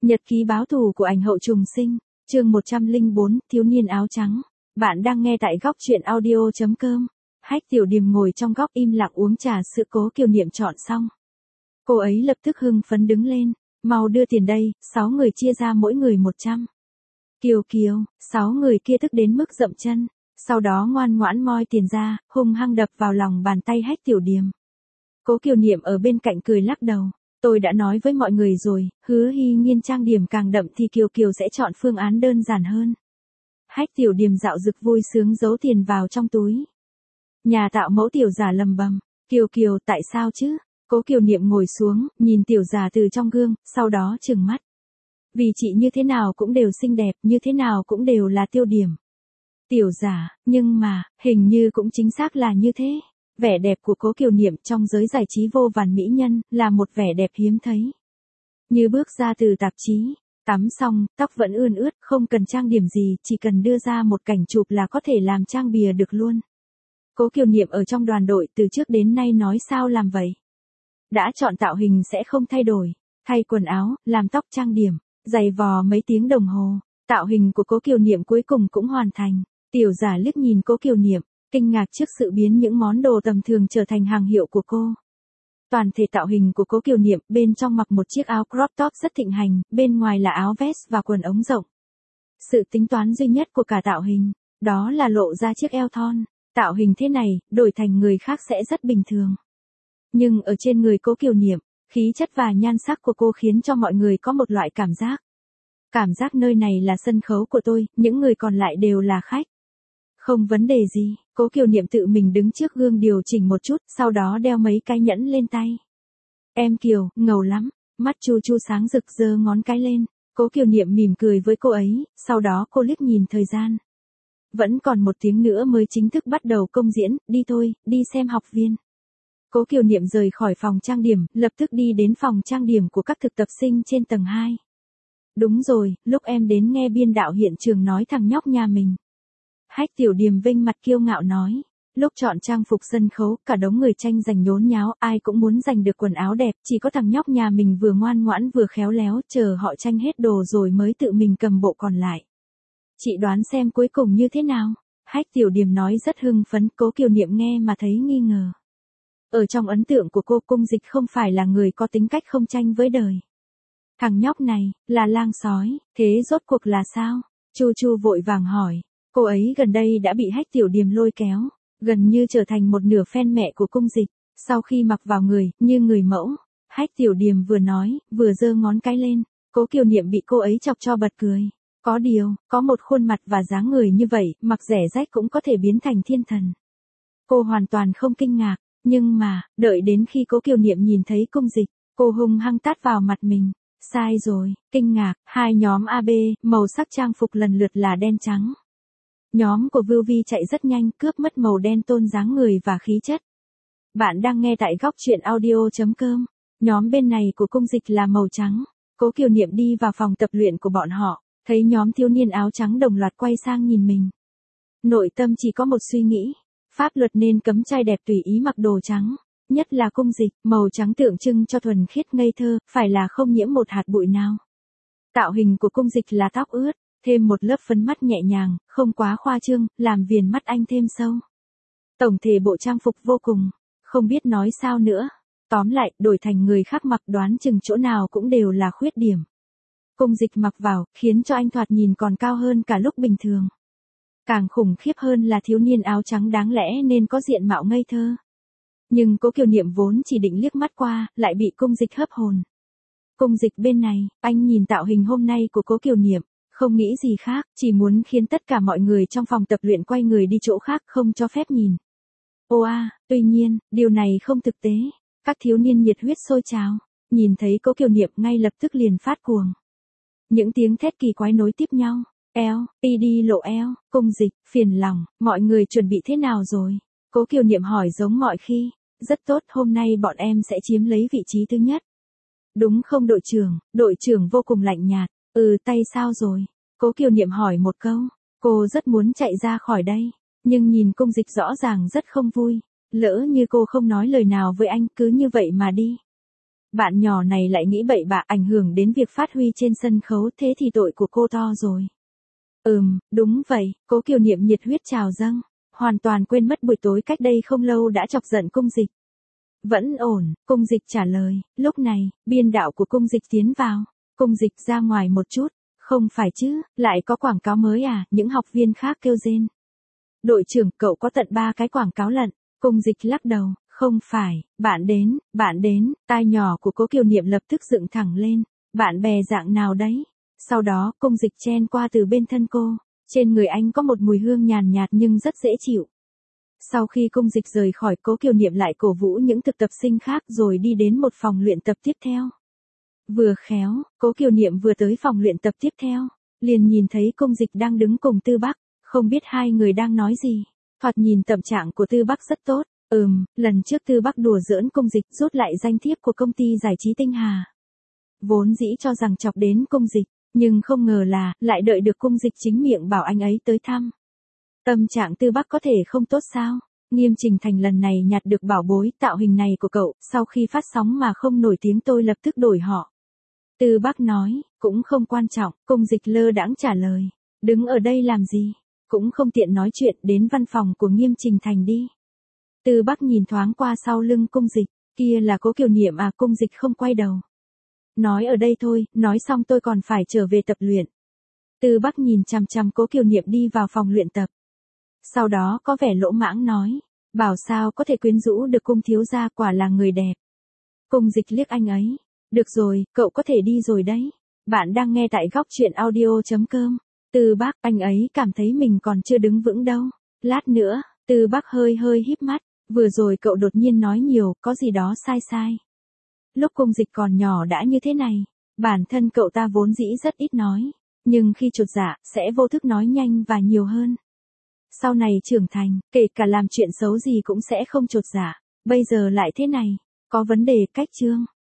Nhật ký báo thù của ảnh hậu trùng sinh, chương 104, thiếu niên áo trắng. Bạn đang nghe tại góc truyện audio.com. Hách Tiểu Điềm ngồi trong góc im lặng uống trà sữa Cố Kiều Niệm chọn xong. Cô ấy lập tức hưng phấn đứng lên, mau đưa tiền đây, 6 người chia ra mỗi người 100. Kiều Kiều, 6 người kia tức đến mức dậm chân, sau đó ngoan ngoãn moi tiền ra, hung hăng đập vào lòng bàn tay Hách Tiểu Điềm. Cố Kiều Niệm ở bên cạnh cười lắc đầu. Tôi đã nói với mọi người rồi, Hứa Hy Nhiên trang điểm càng đậm thì Kiều Kiều sẽ chọn phương án đơn giản hơn. Hách Tiểu Điềm dạo dực vui sướng giấu tiền vào trong túi. Nhà tạo mẫu tiểu giả lầm bầm, Kiều Kiều tại sao chứ? Cố Kiều Niệm ngồi xuống, nhìn tiểu giả từ trong gương, sau đó trừng mắt. Vì chị như thế nào cũng đều xinh đẹp, như thế nào cũng đều là tiêu điểm. Tiểu giả, nhưng mà, hình như cũng chính xác là như thế. Vẻ đẹp của Cố Kiều Niệm trong giới giải trí vô vàn mỹ nhân, là một vẻ đẹp hiếm thấy. Như bước ra từ tạp chí, tắm xong, tóc vẫn ươn ướt, không cần trang điểm gì, chỉ cần đưa ra một cảnh chụp là có thể làm trang bìa được luôn. Cố Kiều Niệm ở trong đoàn đội từ trước đến nay nói sao làm vậy. Đã chọn tạo hình sẽ không thay đổi, thay quần áo, làm tóc trang điểm, giày vò mấy tiếng đồng hồ, tạo hình của Cố Kiều Niệm cuối cùng cũng hoàn thành. Tiểu giả liếc nhìn Cố Kiều Niệm, kinh ngạc trước sự biến những món đồ tầm thường trở thành hàng hiệu của cô. Toàn thể tạo hình của Cố Kiều Niệm, bên trong mặc một chiếc áo crop top rất thịnh hành, bên ngoài là áo vest và quần ống rộng. Sự tính toán duy nhất của cả tạo hình, đó là lộ ra chiếc eo thon. Tạo hình thế này, đổi thành người khác sẽ rất bình thường. Nhưng ở trên người Cố Kiều Niệm, khí chất và nhan sắc của cô khiến cho mọi người có một loại cảm giác. Cảm giác nơi này là sân khấu của tôi, những người còn lại đều là khách. Không vấn đề gì, Cố Kiều Niệm tự mình đứng trước gương điều chỉnh một chút, sau đó đeo mấy cái nhẫn lên tay. Em Kiều, ngầu lắm, mắt Chu Chu sáng rực giơ ngón cái lên. Cố Kiều Niệm mỉm cười với cô ấy, sau đó cô liếc nhìn thời gian. Vẫn còn 1 tiếng nữa mới chính thức bắt đầu công diễn, đi thôi, đi xem học viên. Cố Kiều Niệm rời khỏi phòng trang điểm, lập tức đi đến phòng trang điểm của các thực tập sinh trên tầng 2. Đúng rồi, lúc em đến nghe biên đạo hiện trường nói thằng nhóc nhà mình. Hách Tiểu Điềm vênh mặt kiêu ngạo nói, lúc chọn trang phục sân khấu, cả đống người tranh giành nhốn nháo, ai cũng muốn giành được quần áo đẹp, chỉ có thằng nhóc nhà mình vừa ngoan ngoãn vừa khéo léo, chờ họ tranh hết đồ rồi mới tự mình cầm bộ còn lại. Chị đoán xem cuối cùng như thế nào? Hách Tiểu Điềm nói rất hưng phấn, Cố Kiều Niệm nghe mà thấy nghi ngờ. Ở trong ấn tượng của cô, Cung Dịch không phải là người có tính cách không tranh với đời. Thằng nhóc này, là lang sói, thế rốt cuộc là sao? Chu Chu vội vàng hỏi. Cô ấy gần đây đã bị Hách Tiểu Điềm lôi kéo, gần như trở thành một nửa fan mẹ của Cung Dịch, sau khi mặc vào người, như người mẫu. Hách Tiểu Điềm vừa nói, vừa giơ ngón cái lên, Cố Kiều Niệm bị cô ấy chọc cho bật cười. Có điều, có một khuôn mặt và dáng người như vậy, mặc rẻ rách cũng có thể biến thành thiên thần. Cô hoàn toàn không kinh ngạc, nhưng mà, đợi đến khi Cố Kiều Niệm nhìn thấy Cung Dịch, cô hung hăng tát vào mặt mình. Sai rồi, kinh ngạc, hai nhóm AB, màu sắc trang phục lần lượt là đen trắng. Nhóm của Vưu Vi chạy rất nhanh, cướp mất màu đen tôn dáng người và khí chất. Bạn đang nghe tại góc truyện audio.com. Nhóm bên này của Cung Dịch là màu trắng. Cố Kiều Niệm đi vào phòng tập luyện của bọn họ, thấy nhóm thiếu niên áo trắng đồng loạt quay sang nhìn mình. Nội tâm chỉ có một suy nghĩ, pháp luật nên cấm trai đẹp tùy ý mặc đồ trắng, nhất là Cung Dịch, màu trắng tượng trưng cho thuần khiết ngây thơ, phải là không nhiễm một hạt bụi nào. Tạo hình của Cung Dịch là tóc ướt, thêm một lớp phấn mắt nhẹ nhàng, không quá khoa trương, làm viền mắt anh thêm sâu. Tổng thể bộ trang phục vô cùng, không biết nói sao nữa. Tóm lại, đổi thành người khác mặc đoán chừng chỗ nào cũng đều là khuyết điểm. Cung Dịch mặc vào, khiến cho anh thoạt nhìn còn cao hơn cả lúc bình thường. Càng khủng khiếp hơn là thiếu niên áo trắng đáng lẽ nên có diện mạo ngây thơ. Nhưng Cố Kiều Niệm vốn chỉ định liếc mắt qua, lại bị Cung Dịch hấp hồn. Cung Dịch bên này, anh nhìn tạo hình hôm nay của Cố Kiều Niệm, không nghĩ gì khác, chỉ muốn khiến tất cả mọi người trong phòng tập luyện quay người đi chỗ khác, không cho phép nhìn. Tuy nhiên, điều này không thực tế. Các thiếu niên nhiệt huyết sôi trào, nhìn thấy Cố Kiều Niệm ngay lập tức liền phát cuồng. Những tiếng thét kỳ quái nối tiếp nhau. PD lộ eo, Cung Dịch, phiền lòng, mọi người chuẩn bị thế nào rồi? Cố Kiều Niệm hỏi giống mọi khi. Rất tốt, hôm nay bọn em sẽ chiếm lấy vị trí thứ nhất. Đúng không đội trưởng vô cùng lạnh nhạt. Tay sao rồi? Cố Kiều Niệm hỏi một câu. Cô rất muốn chạy ra khỏi đây, nhưng nhìn Cung Dịch rõ ràng rất không vui. Lỡ như cô không nói lời nào với anh, cứ như vậy mà đi. Bạn nhỏ này lại nghĩ bậy bạ ảnh hưởng đến việc phát huy trên sân khấu, thế thì tội của cô to rồi. Đúng vậy, Cố Kiều Niệm nhiệt huyết trào dâng, hoàn toàn quên mất buổi tối cách đây không lâu đã chọc giận Cung Dịch. Vẫn ổn, Cung Dịch trả lời, lúc này, biên đạo của Cung Dịch tiến vào. Cung Dịch ra ngoài một chút, không phải chứ, lại có quảng cáo mới à, những học viên khác kêu rên. Đội trưởng, cậu có tận 3 cái quảng cáo lận. Cung Dịch lắc đầu, không phải, bạn đến, tai nhỏ của Cố Kiều Niệm lập tức dựng thẳng lên, bạn bè dạng nào đấy. Sau đó, Cung Dịch chen qua từ bên thân cô, trên người anh có một mùi hương nhàn nhạt nhưng rất dễ chịu. Sau khi Cung Dịch rời khỏi, Cố Kiều Niệm lại cổ vũ những thực tập sinh khác rồi đi đến một phòng luyện tập tiếp theo. Vừa khéo, Cố Kiều Niệm vừa tới phòng luyện tập tiếp theo, liền nhìn thấy Cung Dịch đang đứng cùng Tư Bắc, không biết hai người đang nói gì. Thoạt nhìn tâm trạng của Tư Bắc rất tốt. Lần trước Tư Bắc đùa giỡn Cung Dịch rút lại danh thiếp của công ty giải trí Tinh Hà. Vốn dĩ cho rằng chọc đến Cung Dịch, nhưng không ngờ là, lại đợi được Cung Dịch chính miệng bảo anh ấy tới thăm. Tâm trạng Tư Bắc có thể không tốt sao? Nghiêm Trình Thành lần này nhặt được bảo bối tạo hình này của cậu, sau khi phát sóng mà không nổi tiếng tôi lập tức đổi họ. Tư Bắc nói, cũng không quan trọng, Cung Dịch lơ đãng trả lời. Đứng ở đây làm gì? Cũng không tiện nói chuyện, đến văn phòng của Nghiêm Trình Thành đi. Tư Bắc nhìn thoáng qua sau lưng Cung Dịch, kia là Cố Kiều Niệm à? Cung Dịch không quay đầu. Nói ở đây thôi, nói xong tôi còn phải trở về tập luyện. Tư Bắc nhìn chằm chằm Cố Kiều Niệm đi vào phòng luyện tập. Sau đó có vẻ lỗ mãng nói, bảo sao có thể quyến rũ được Cung thiếu gia, quả là người đẹp. Cung Dịch liếc anh ấy, được rồi, cậu có thể đi rồi đấy. Bạn đang nghe tại góc truyện audio.com. Tư Bắc, anh ấy cảm thấy mình còn chưa đứng vững đâu. Lát nữa, Tư Bắc hơi híp mắt, vừa rồi cậu đột nhiên nói nhiều, có gì đó sai. Lúc Cung Dịch còn nhỏ đã như thế này, bản thân cậu ta vốn dĩ rất ít nói, nhưng khi chột dạ, sẽ vô thức nói nhanh và nhiều hơn. Sau này trưởng thành, kể cả làm chuyện xấu gì cũng sẽ không chột dạ, bây giờ lại thế này, có vấn đề cách chương.